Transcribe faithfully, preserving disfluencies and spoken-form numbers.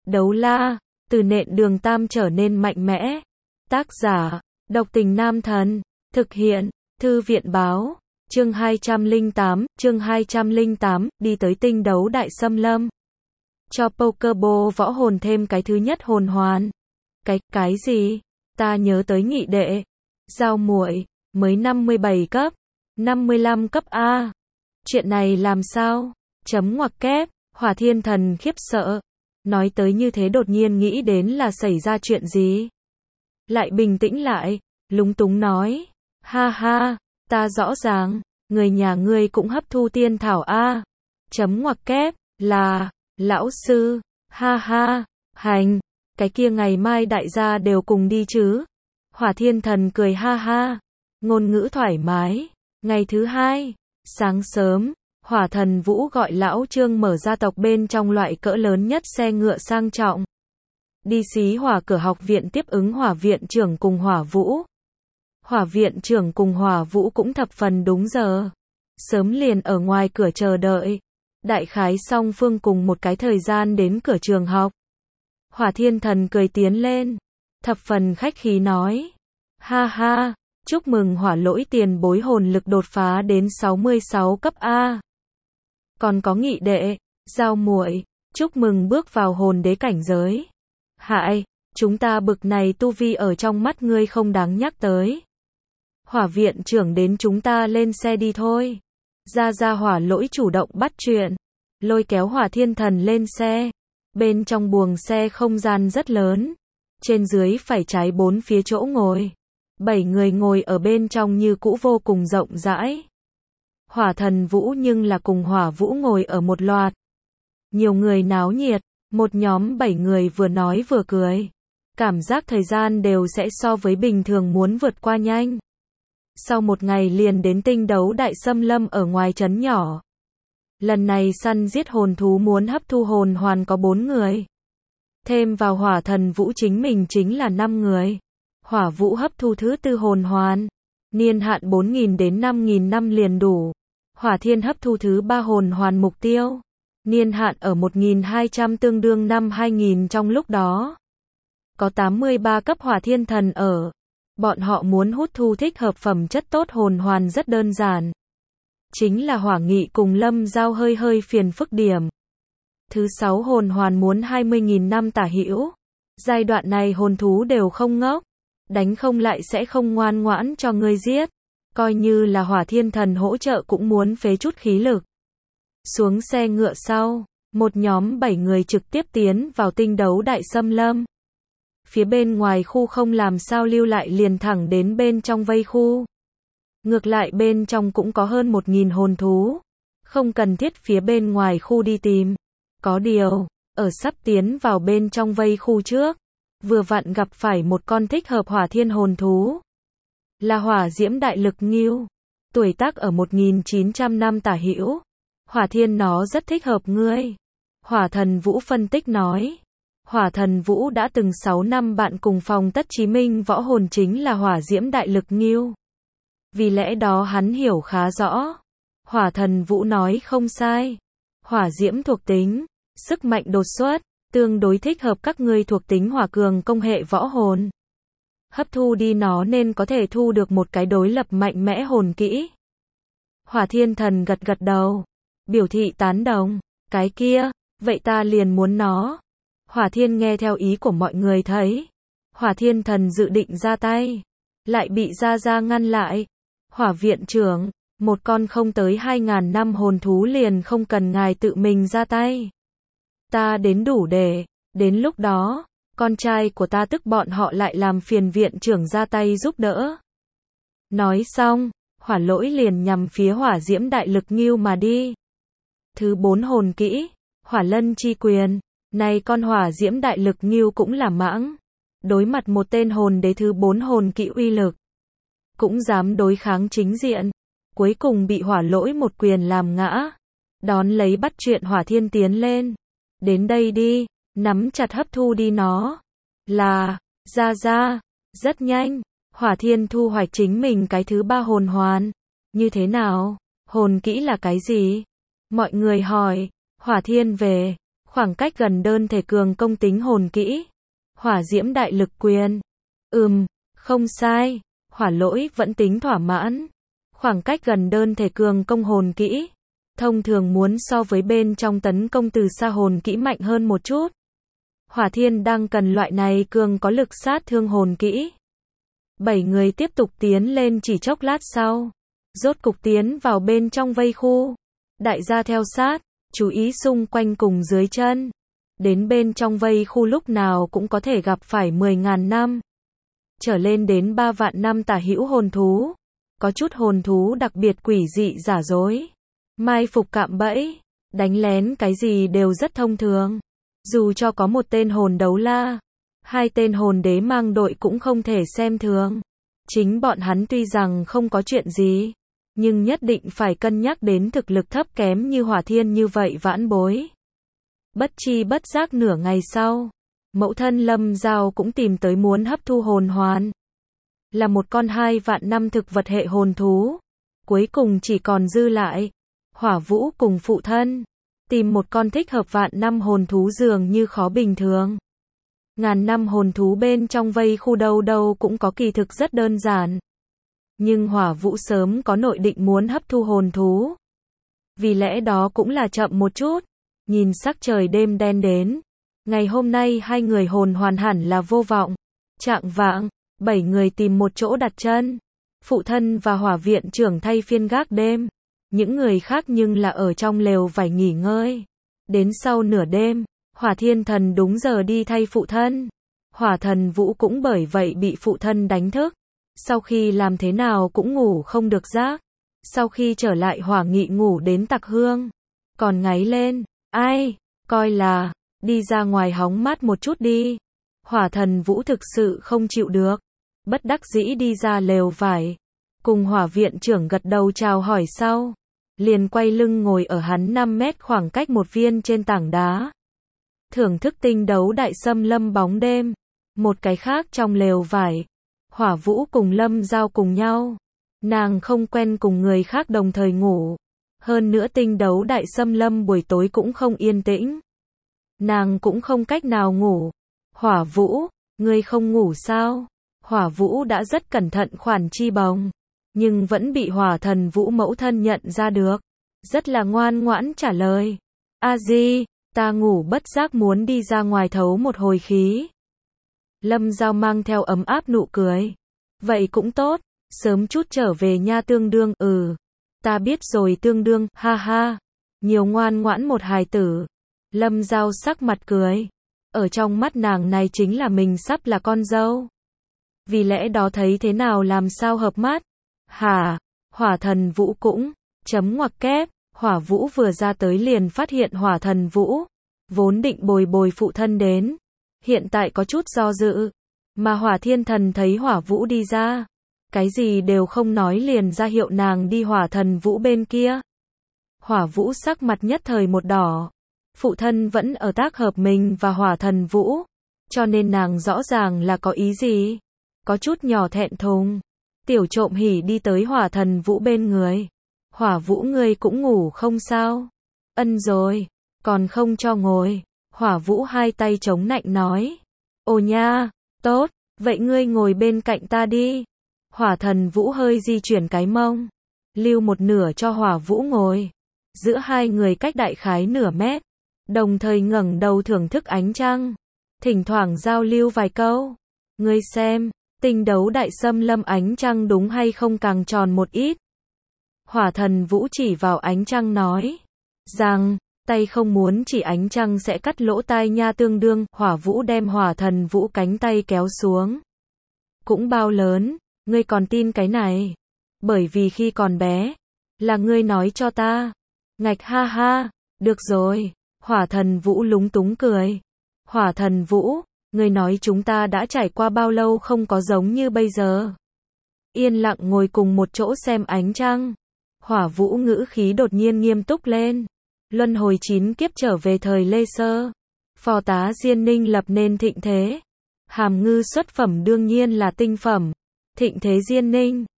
Đấu la, từ nện đường tam trở nên mạnh mẽ. Tác giả, độc tình nam thần. Thực hiện, thư viện báo. Chương hai trăm lẻ tám, chương hai trăm lẻ tám, đi tới tinh đấu đại xâm lâm. Cho Pokéball võ hồn thêm cái thứ nhất hồn hoàn. Cái, cái gì? Ta nhớ tới nhị đệ. Giao muội, mới năm mươi bảy cấp, năm mươi lăm cấp A. Chuyện này làm sao? Chấm ngoặc kép, Hỏa Thiên Thần khiếp sợ. Nói tới như thế đột nhiên nghĩ đến là xảy ra chuyện gì. Lại bình tĩnh lại, lúng túng nói. Ha ha, ta rõ ràng, người nhà ngươi cũng hấp thu tiên thảo A. Chấm ngoặc kép, là, lão sư, ha ha, hành, cái kia ngày mai đại gia đều cùng đi chứ. Hỏa Thiên Thần cười ha ha, ngôn ngữ thoải mái. Ngày thứ hai, sáng sớm, Hỏa Thần Vũ gọi lão Trương mở ra tộc bên trong loại cỡ lớn nhất xe ngựa sang trọng. Đi xí hỏa cửa học viện tiếp ứng Hỏa viện trưởng cùng Hỏa Vũ. Hỏa viện trưởng cùng Hỏa Vũ cũng thập phần đúng giờ. Sớm liền ở ngoài cửa chờ đợi. Đại khái song phương cùng một cái thời gian đến cửa trường học. Hỏa Thiên Thần cười tiến lên. Thập phần khách khí nói. Ha ha, chúc mừng Hỏa lỗi tiền bối hồn lực đột phá đến sáu mươi sáu cấp A. Còn có nhị đệ, Giao muội, chúc mừng bước vào hồn đế cảnh giới. Hại, chúng ta bực này tu vi ở trong mắt ngươi không đáng nhắc tới. Hỏa viện trưởng đến chúng ta lên xe đi thôi. Ra ra Hỏa lỗi chủ động bắt chuyện. Lôi kéo Hỏa Thiên Thần lên xe. Bên trong buồng xe không gian rất lớn. Trên dưới phải trái bốn phía chỗ ngồi. Bảy người ngồi ở bên trong như cũ vô cùng rộng rãi. Hỏa Thần Vũ nhưng là cùng Hỏa Vũ ngồi ở một loạt. Nhiều người náo nhiệt, một nhóm bảy người vừa nói vừa cười. Cảm giác thời gian đều sẽ so với bình thường muốn vượt qua nhanh. Sau một ngày liền đến tinh đấu đại xâm lâm ở ngoài trấn nhỏ. Lần này săn giết hồn thú muốn hấp thu hồn hoàn có bốn người. Thêm vào Hỏa Thần Vũ chính mình chính là năm người. Hỏa Vũ hấp thu thứ tư hồn hoàn. Niên hạn bốn nghìn đến năm nghìn năm liền đủ. Hỏa Thiên hấp thu thứ ba hồn hoàn mục tiêu. Niên hạn ở một nghìn hai trăm tương đương năm hai nghìn trong lúc đó. Có tám mươi ba cấp Hỏa Thiên Thần ở. Bọn họ muốn hút thu thích hợp phẩm chất tốt hồn hoàn rất đơn giản. Chính là Hỏa Nghị cùng Lâm Giao hơi hơi phiền phức điểm. Thứ sáu hồn hoàn muốn hai mươi nghìn năm tả hữu. Giai đoạn này hồn thú đều không ngốc. Đánh không lại sẽ không ngoan ngoãn cho ngươi giết. Coi như là Hỏa Thiên Thần hỗ trợ cũng muốn phế chút khí lực. Xuống xe ngựa sau, một nhóm bảy người trực tiếp tiến vào tinh đấu đại xâm lâm. Phía bên ngoài khu không làm sao lưu lại liền thẳng đến bên trong vây khu. Ngược lại bên trong cũng có hơn một nghìn hồn thú. Không cần thiết phía bên ngoài khu đi tìm. Có điều, ở sắp tiến vào bên trong vây khu trước, vừa vặn gặp phải một con thích hợp Hỏa Thiên hồn thú. Là Hỏa Diễm Đại Lực Ngưu. Tuổi tác ở một nghìn chín trăm năm tả hữu. Hỏa Thiên nó rất thích hợp ngươi. Hỏa Thần Vũ phân tích nói. Hỏa Thần Vũ đã từng sáu năm bạn cùng phòng Tất Chí Minh võ hồn chính là Hỏa Diễm Đại Lực Ngưu. Vì lẽ đó hắn hiểu khá rõ. Hỏa Thần Vũ nói không sai. Hỏa Diễm thuộc tính, sức mạnh đột xuất, tương đối thích hợp các ngươi thuộc tính hỏa cường công hệ võ hồn. Hấp thu đi nó nên có thể thu được một cái đối lập mạnh mẽ hồn kỹ. Hỏa Thiên Thần gật gật đầu, biểu thị tán đồng. Cái kia, vậy ta liền muốn nó. Hỏa Thiên nghe theo ý của mọi người thấy. Hỏa Thiên Thần dự định ra tay, lại bị Gia Gia ngăn lại. Hỏa viện trưởng, một con không tới hai ngàn năm hồn thú liền không cần ngài tự mình ra tay. Ta đến đủ để, đến lúc đó, con trai của ta tức bọn họ lại làm phiền viện trưởng ra tay giúp đỡ. Nói xong, Hỏa lỗi liền nhằm phía Hỏa Diễm Đại Lực Ngưu mà đi. Thứ bốn hồn kỹ, Hỏa Lân Chi Quyền. Này con Hỏa Diễm Đại Lực Ngưu cũng là mãng. Đối mặt một tên hồn đế thứ bốn hồn kỹ uy lực. Cũng dám đối kháng chính diện. Cuối cùng bị Hỏa lỗi một quyền làm ngã. Đón lấy bắt chuyện Hỏa Thiên tiến lên. Đến đây đi, nắm chặt hấp thu đi nó. Là, ra ra, rất nhanh. Hỏa Thiên thu hoạch chính mình cái thứ ba hồn hoàn. Như thế nào? Hồn kỹ là cái gì? Mọi người hỏi. Hỏa Thiên về. Khoảng cách gần đơn thể cường công tính hồn kỹ. Hỏa diễm đại lực quyền. Ừm, không sai. Hỏa lỗi vẫn tính thỏa mãn. Khoảng cách gần đơn thể cường công hồn kỹ. Thông thường muốn so với bên trong tấn công từ xa hồn kỹ mạnh hơn một chút. Hỏa thiên đang cần loại này cường có lực sát thương hồn kỹ. Bảy người tiếp tục tiến lên chỉ chốc lát sau. Rốt cục tiến vào bên trong vây khu. Đại gia theo sát, chú ý xung quanh cùng dưới chân. Đến bên trong vây khu lúc nào cũng có thể gặp phải mười ngàn năm. Trở lên đến ba vạn năm tả hữu hồn thú. Có chút hồn thú đặc biệt quỷ dị giả dối. Mai phục cạm bẫy, đánh lén cái gì đều rất thông thường. Dù cho có một tên hồn đấu la, hai tên hồn đế mang đội cũng không thể xem thường. Chính bọn hắn tuy rằng không có chuyện gì, nhưng nhất định phải cân nhắc đến thực lực thấp kém như Hỏa Thiên như vậy vãn bối. Bất chi bất giác nửa ngày sau, mẫu thân Lâm Giao cũng tìm tới muốn hấp thu hồn hoàn. Là một con hai vạn năm thực vật hệ hồn thú. Cuối cùng chỉ còn dư lại Hỏa Vũ cùng phụ thân. Tìm một con thích hợp vạn năm hồn thú dường như khó bình thường. Ngàn năm hồn thú bên trong vây khu đâu đâu cũng có kỳ thực rất đơn giản. Nhưng Hỏa Vũ sớm có nội định muốn hấp thu hồn thú. Vì lẽ đó cũng là chậm một chút. Nhìn sắc trời đêm đen đến. Ngày hôm nay hai người hồn hoàn hẳn là vô vọng. Trạng vạng, bảy người tìm một chỗ đặt chân. Phụ thân và hỏa viện trưởng thay phiên gác đêm. Những người khác nhưng là ở trong lều vải nghỉ ngơi. Đến sau nửa đêm, Hỏa Thiên Thần đúng giờ đi thay phụ thân. Hỏa Thần Vũ cũng bởi vậy bị phụ thân đánh thức. Sau khi làm thế nào cũng ngủ không được giấc. Sau khi trở lại Hỏa Nghị ngủ đến tặc hương. Còn ngáy lên, ai, coi là, đi ra ngoài hóng mát một chút đi. Hỏa Thần Vũ thực sự không chịu được. Bất đắc dĩ đi ra lều vải. Cùng hỏa viện trưởng gật đầu chào hỏi sau. Liền quay lưng ngồi ở hắn năm mét khoảng cách một viên trên tảng đá. Thưởng thức tinh đấu đại xâm lâm bóng đêm. Một cái khác trong lều vải. Hỏa Vũ cùng Lâm Giao cùng nhau. Nàng không quen cùng người khác đồng thời ngủ. Hơn nữa tinh đấu đại xâm lâm buổi tối cũng không yên tĩnh. Nàng cũng không cách nào ngủ. Hỏa Vũ, ngươi không ngủ sao? Hỏa Vũ đã rất cẩn thận khoản chi bồng. Nhưng vẫn bị Hỏa Thần Vũ mẫu thân nhận ra được. Rất là ngoan ngoãn trả lời. A di, ta ngủ bất giác muốn đi ra ngoài thấu một hồi khí. Lâm Giao mang theo ấm áp nụ cười. Vậy cũng tốt, sớm chút trở về nha tương đương. Ừ, ta biết rồi tương đương, ha ha. Nhiều ngoan ngoãn một hài tử. Lâm Giao sắc mặt cười. Ở trong mắt nàng này chính là mình sắp là con dâu. Vì lẽ đó thấy thế nào làm sao hợp mắt. Hả, Hỏa Thần Vũ cũng, chấm ngoặc kép, Hỏa Vũ vừa ra tới liền phát hiện Hỏa Thần Vũ, vốn định bồi bồi phụ thân đến, hiện tại có chút do dự, mà Hỏa Thiên Thần thấy Hỏa Vũ đi ra, cái gì đều không nói liền ra hiệu nàng đi Hỏa Thần Vũ bên kia. Hỏa Vũ sắc mặt nhất thời một đỏ, phụ thân vẫn ở tác hợp mình và Hỏa Thần Vũ, cho nên nàng rõ ràng là có ý gì, có chút nhỏ thẹn thùng. Tiểu Trộm hỉ đi tới Hỏa Thần Vũ bên người. Hỏa Vũ ngươi cũng ngủ không sao? Ân rồi, còn không cho ngồi. Hỏa Vũ hai tay chống nạnh nói. Ồ nha, tốt, vậy ngươi ngồi bên cạnh ta đi. Hỏa Thần Vũ hơi di chuyển cái mông. Lưu một nửa cho Hỏa Vũ ngồi. Giữa hai người cách đại khái nửa mét. Đồng thời ngẩng đầu thưởng thức ánh trăng. Thỉnh thoảng giao lưu vài câu. Ngươi xem. Tinh đấu đại xâm lâm ánh trăng đúng hay không càng tròn một ít. Hỏa Thần Vũ chỉ vào ánh trăng nói. Rằng, tay không muốn chỉ ánh trăng sẽ cắt lỗ tai nha tương đương. Hỏa Vũ đem Hỏa Thần Vũ cánh tay kéo xuống. Cũng bao lớn, ngươi còn tin cái này. Bởi vì khi còn bé, là ngươi nói cho ta. Ngạch ha ha, được rồi. Hỏa Thần Vũ lúng túng cười. Hỏa Thần Vũ. Ngươi nói chúng ta đã trải qua bao lâu không có giống như bây giờ. Yên lặng ngồi cùng một chỗ xem ánh trăng. Hỏa Vũ ngữ khí đột nhiên nghiêm túc lên. Luân hồi chín kiếp trở về thời Lê Sơ. Phò tá Diên Ninh lập nên thịnh thế. Hàm ngư xuất phẩm đương nhiên là tinh phẩm. Thịnh thế Diên Ninh.